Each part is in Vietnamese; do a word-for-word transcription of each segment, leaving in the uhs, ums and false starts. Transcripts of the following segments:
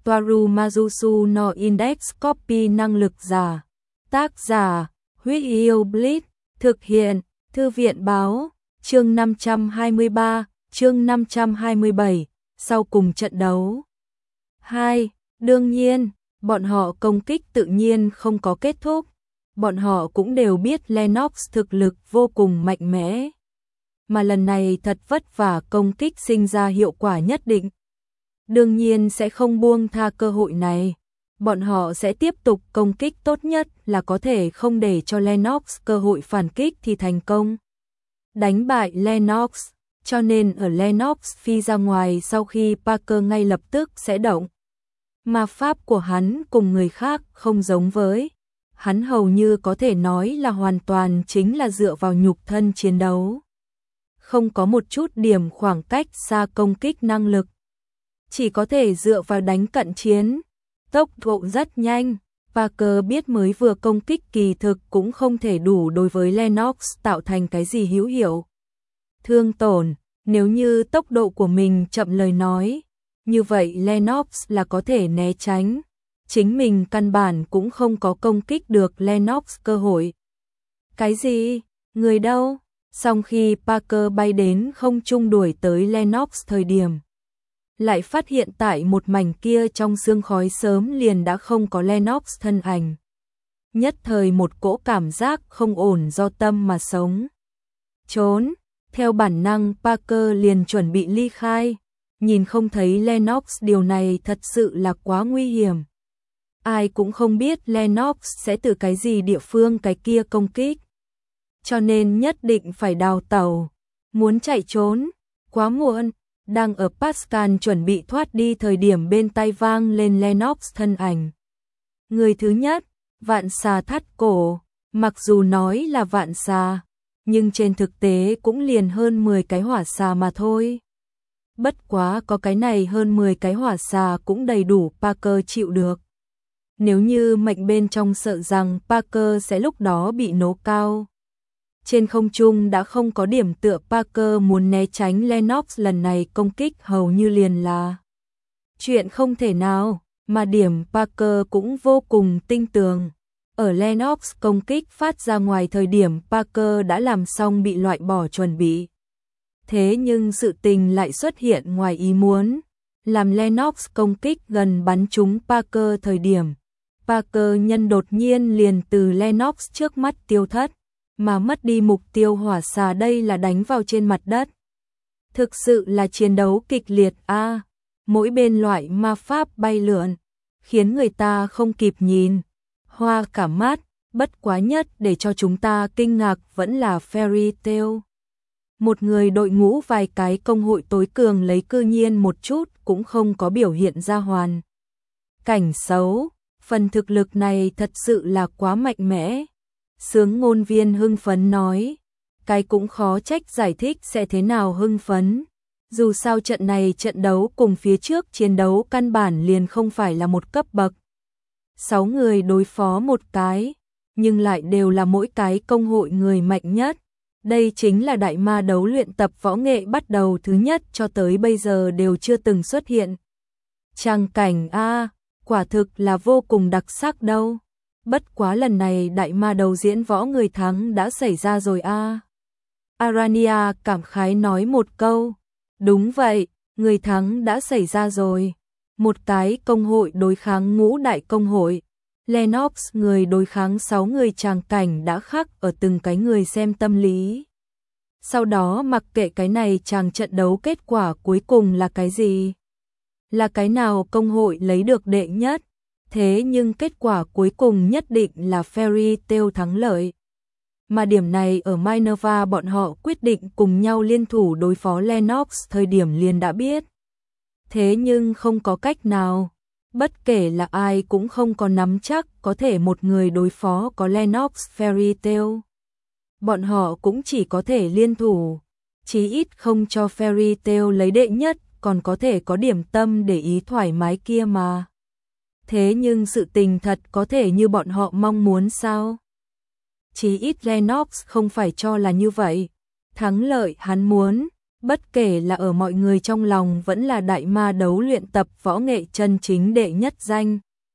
Toaru Majusu no Index Copy năng lực giả. Tác giả, Huyết Yêu Blitz, thực hiện, Thư viện báo, chương năm trăm hai mươi ba, chương năm trăm hai mươi bảy, sau cùng trận đấu. hai. Đương nhiên, bọn họ công kích tự nhiên không có kết thúc. Bọn họ cũng đều biết Lennox thực lực vô cùng mạnh mẽ. Mà lần này thật vất vả công kích sinh ra hiệu quả nhất định. Đương nhiên sẽ không buông tha cơ hội này. Bọn họ sẽ tiếp tục công kích, tốt nhất là có thể không để cho Lennox cơ hội phản kích thì thành công. Đánh bại Lennox, cho nên ở Lennox phi ra ngoài sau khi Parker ngay lập tức sẽ động. Ma pháp của hắn cùng người khác không giống với. Hắn hầu như có thể nói là hoàn toàn chính là dựa vào nhục thân chiến đấu. Không có một chút điểm khoảng cách xa công kích năng lực. Chỉ có thể dựa vào đánh cận chiến. Tốc độ rất nhanh. Parker biết mới vừa công kích kỳ thực cũng không thể đủ đối với Lennox tạo thành cái gì hữu hiệu thương tổn. Nếu như tốc độ của mình chậm lời nói, như vậy Lennox là có thể né tránh. Chính mình căn bản cũng không có công kích được Lennox cơ hội. Cái gì? Người đâu? Sau khi Parker bay đến không trung đuổi tới Lennox thời điểm, lại phát hiện tại một mảnh kia trong sương khói sớm liền đã không có Lennox thân ảnh. Nhất thời một cỗ cảm giác không ổn do tâm mà sống. Trốn, theo bản năng Parker liền chuẩn bị ly khai, nhìn không thấy Lennox, điều này thật sự là quá nguy hiểm. Ai cũng không biết Lennox sẽ từ cái gì địa phương cái kia công kích. Cho nên nhất định phải đào tẩu, muốn chạy trốn, quá muộn. Đang ở Pascal chuẩn bị thoát đi thời điểm bên tai vang lên Lennox thân ảnh. Người thứ nhất, vạn xà thắt cổ, mặc dù nói là vạn xà, nhưng trên thực tế cũng liền hơn mười cái hỏa xà mà thôi. Bất quá có cái này hơn mười cái hỏa xà cũng đầy đủ Parker chịu được. Nếu như mệnh bên trong sợ rằng Parker sẽ lúc đó bị nổ cao. Trên không trung đã không có điểm tựa, Parker muốn né tránh Lennox lần này công kích hầu như liền là chuyện không thể nào, mà điểm Parker cũng vô cùng tinh tường. Ở Lennox công kích phát ra ngoài thời điểm Parker đã làm xong bị loại bỏ chuẩn bị. Thế nhưng sự tình lại xuất hiện ngoài ý muốn, làm Lennox công kích gần bắn trúng Parker thời điểm. Parker nhân đột nhiên liền từ Lennox trước mắt tiêu thất, mà mất đi mục tiêu hỏa xà, đây là đánh vào trên mặt đất. Thực sự là chiến đấu kịch liệt a, à, mỗi bên loại ma pháp bay lượn, khiến người ta không kịp nhìn, hoa cả mắt. Bất quá nhất để cho chúng ta kinh ngạc vẫn là Fairy Tail. Một người đội ngũ vài cái công hội tối cường lấy cư nhiên một chút cũng không có biểu hiện ra hoàn cảnh xấu. Phần thực lực này thật sự là quá mạnh mẽ. Sướng ngôn viên hưng phấn nói, cái cũng khó trách giải thích sẽ thế nào hưng phấn. Dù sao trận này trận đấu cùng phía trước chiến đấu căn bản liền không phải là một cấp bậc. Sáu người đối phó một cái, nhưng lại đều là mỗi cái công hội người mạnh nhất. Đây chính là đại ma đấu luyện tập võ nghệ bắt đầu thứ nhất cho tới bây giờ đều chưa từng xuất hiện. Trang cảnh a, quả thực là vô cùng đặc sắc đâu. Bất quá lần này đại ma đấu diễn võ người thắng đã xảy ra rồi a. À. Arania cảm khái nói một câu. Đúng vậy, người thắng đã xảy ra rồi. Một cái công hội đối kháng ngũ đại công hội. Lennox người đối kháng sáu người, tràng cảnh đã khắc ở từng cái người xem tâm lý. Sau đó mặc kệ cái này chàng trận đấu kết quả cuối cùng là cái gì, là cái nào công hội lấy được đệ nhất, thế nhưng kết quả cuối cùng nhất định là Fairy Tail thắng lợi. Mà điểm này ở Minerva bọn họ quyết định cùng nhau liên thủ đối phó Lennox thời điểm liền đã biết. Thế nhưng không có cách nào, bất kể là ai cũng không có nắm chắc có thể một người đối phó có Lennox Fairy Tail. Bọn họ cũng chỉ có thể liên thủ, chí ít không cho Fairy Tail lấy đệ nhất, còn có thể có điểm tâm để ý thoải mái kia mà. Thế nhưng sự tình thật có thể như bọn họ mong muốn sao? Chí ít Lennox không phải cho là như vậy. Thắng lợi hắn muốn, Bất kể là ở mọi người trong lòng vẫn là đại ma đấu luyện tập võ nghệ chân chính đệ nhất danh.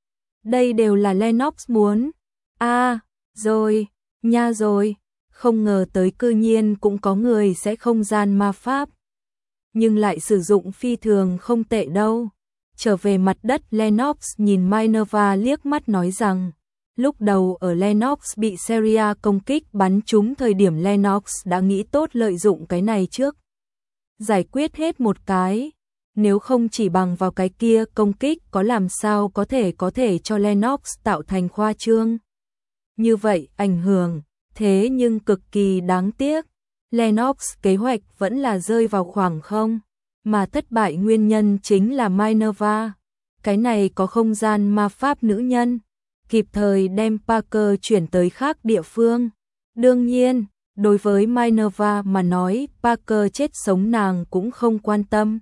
Đây đều là Lennox muốn. A, à, rồi, nha rồi, không ngờ tới cư nhiên cũng có người sẽ không gian ma pháp. Nhưng lại sử dụng phi thường không tệ đâu. Trở về mặt đất, Lennox nhìn Minerva liếc mắt nói rằng, lúc đầu ở Lennox bị Seria công kích bắn trúng thời điểm Lennox đã nghĩ tốt lợi dụng cái này trước. Giải quyết hết một cái, nếu không chỉ bằng vào cái kia công kích có làm sao có thể có thể cho Lennox tạo thành khoa trương. Như vậy ảnh hưởng, thế nhưng cực kỳ đáng tiếc. Lennox kế hoạch vẫn là rơi vào khoảng không, mà thất bại nguyên nhân chính là Minerva. Cái này có không gian ma pháp nữ nhân, kịp thời đem Parker chuyển tới khác địa phương. Đương nhiên, đối với Minerva mà nói, Parker chết sống nàng cũng không quan tâm.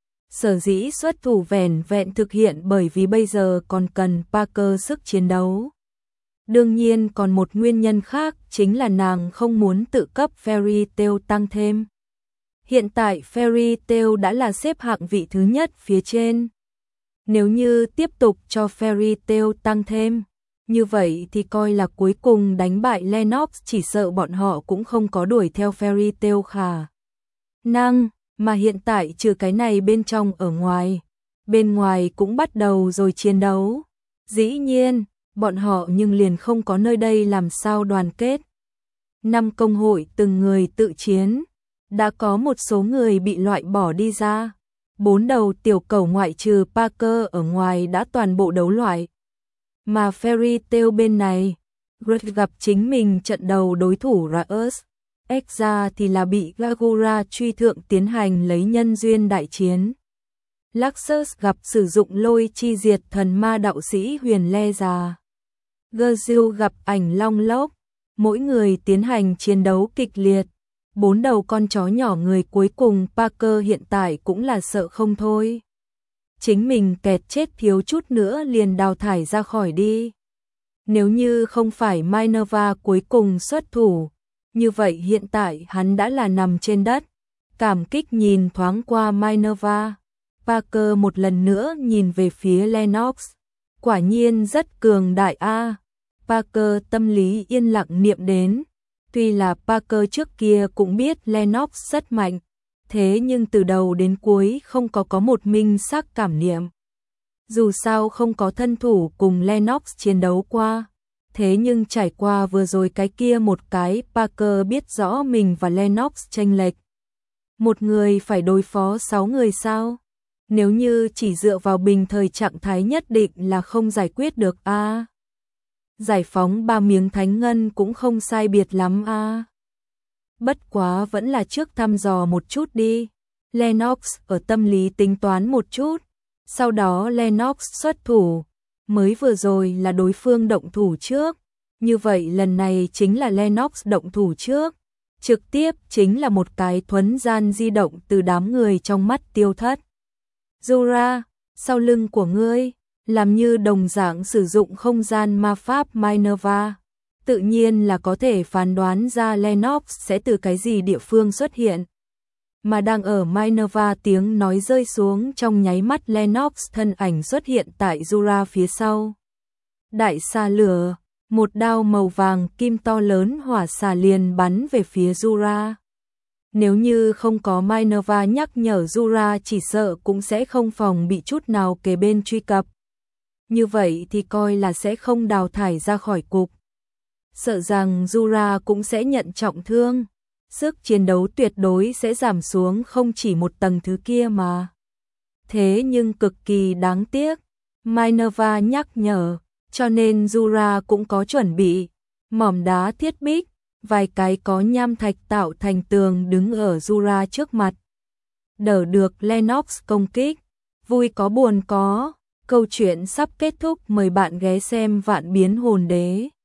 Sở dĩ xuất thủ vẻn vẹn thực hiện bởi vì bây giờ còn cần Parker sức chiến đấu. Đương nhiên còn một nguyên nhân khác chính là nàng không muốn tự cấp Fairy Tail tăng thêm. Hiện tại Fairy Tail đã là xếp hạng vị thứ nhất phía trên. Nếu như tiếp tục cho Fairy Tail tăng thêm, như vậy thì coi là cuối cùng đánh bại Lennox, chỉ sợ bọn họ cũng không có đuổi theo Fairy Tail khả năng, mà hiện tại trừ cái này bên trong ở ngoài, bên ngoài cũng bắt đầu rồi chiến đấu. Dĩ nhiên, bọn họ nhưng liền không có nơi đây làm sao đoàn kết. Năm công hội từng người tự chiến, đã có một số người bị loại bỏ đi ra. Bốn đầu tiểu cẩu ngoại trừ Parker ở ngoài đã toàn bộ đấu loại. Mà Fairy Tail bên này, Groot gặp chính mình trận đầu đối thủ Raus, Exa thì là bị Gagura truy thượng tiến hành lấy nhân duyên đại chiến. Laxus gặp sử dụng lôi chi diệt thần ma đạo sĩ Huyền Le già. Gerziu gặp ảnh long lốc, mỗi người tiến hành chiến đấu kịch liệt. Bốn đầu con chó nhỏ người cuối cùng Parker hiện tại cũng là sợ không thôi. Chính mình kẹt chết thiếu chút nữa liền đào thải ra khỏi đi. Nếu như không phải Minerva cuối cùng xuất thủ, như vậy hiện tại hắn đã là nằm trên đất. Cảm kích nhìn thoáng qua Minerva, Parker một lần nữa nhìn về phía Lennox. Quả nhiên rất cường đại a. Parker tâm lý yên lặng niệm đến. Tuy là Parker trước kia cũng biết Lennox rất mạnh, thế nhưng từ đầu đến cuối không có có một minh xác cảm niệm. Dù sao không có thân thủ cùng Lennox chiến đấu qua, thế nhưng trải qua vừa rồi cái kia một cái, Parker biết rõ mình và Lennox chênh lệch. Một người phải đối phó sáu người sao? Nếu như chỉ dựa vào bình thời trạng thái nhất định là không giải quyết được a. À, giải phóng ba miếng thánh ngân cũng không sai biệt lắm a. À, bất quá vẫn là trước thăm dò một chút đi. Lennox ở tâm lý tính toán một chút, sau đó Lennox xuất thủ. Mới vừa rồi là đối phương động thủ trước, như vậy lần này chính là Lennox động thủ trước. Trực tiếp chính là một cái thuấn gian di động từ đám người trong mắt tiêu thất. Zura, sau lưng của ngươi, làm như đồng dạng sử dụng không gian ma pháp Minerva. Tự nhiên là có thể phán đoán ra Lennox sẽ từ cái gì địa phương xuất hiện. Mà đang ở Minerva tiếng nói rơi xuống trong nháy mắt, Lennox thân ảnh xuất hiện tại Zura phía sau. Đại xà lửa, một đao màu vàng kim to lớn hỏa xà liền bắn về phía Zura. Nếu như không có Minerva nhắc nhở, Zura chỉ sợ cũng sẽ không phòng bị chút nào kề bên truy cập. Như vậy thì coi là sẽ không đào thải ra khỏi cục. Sợ rằng Zura cũng sẽ nhận trọng thương. Sức chiến đấu tuyệt đối sẽ giảm xuống không chỉ một tầng thứ kia mà. Thế nhưng cực kỳ đáng tiếc, Minerva nhắc nhở, cho nên Zura cũng có chuẩn bị. Mỏm đá thiết bích, vài cái có nham thạch tạo thành tường đứng ở Zura trước mặt. Đỡ được Lennox công kích, vui có buồn có. Câu chuyện sắp kết thúc, mời bạn ghé xem Vạn Biến Hồn Đế.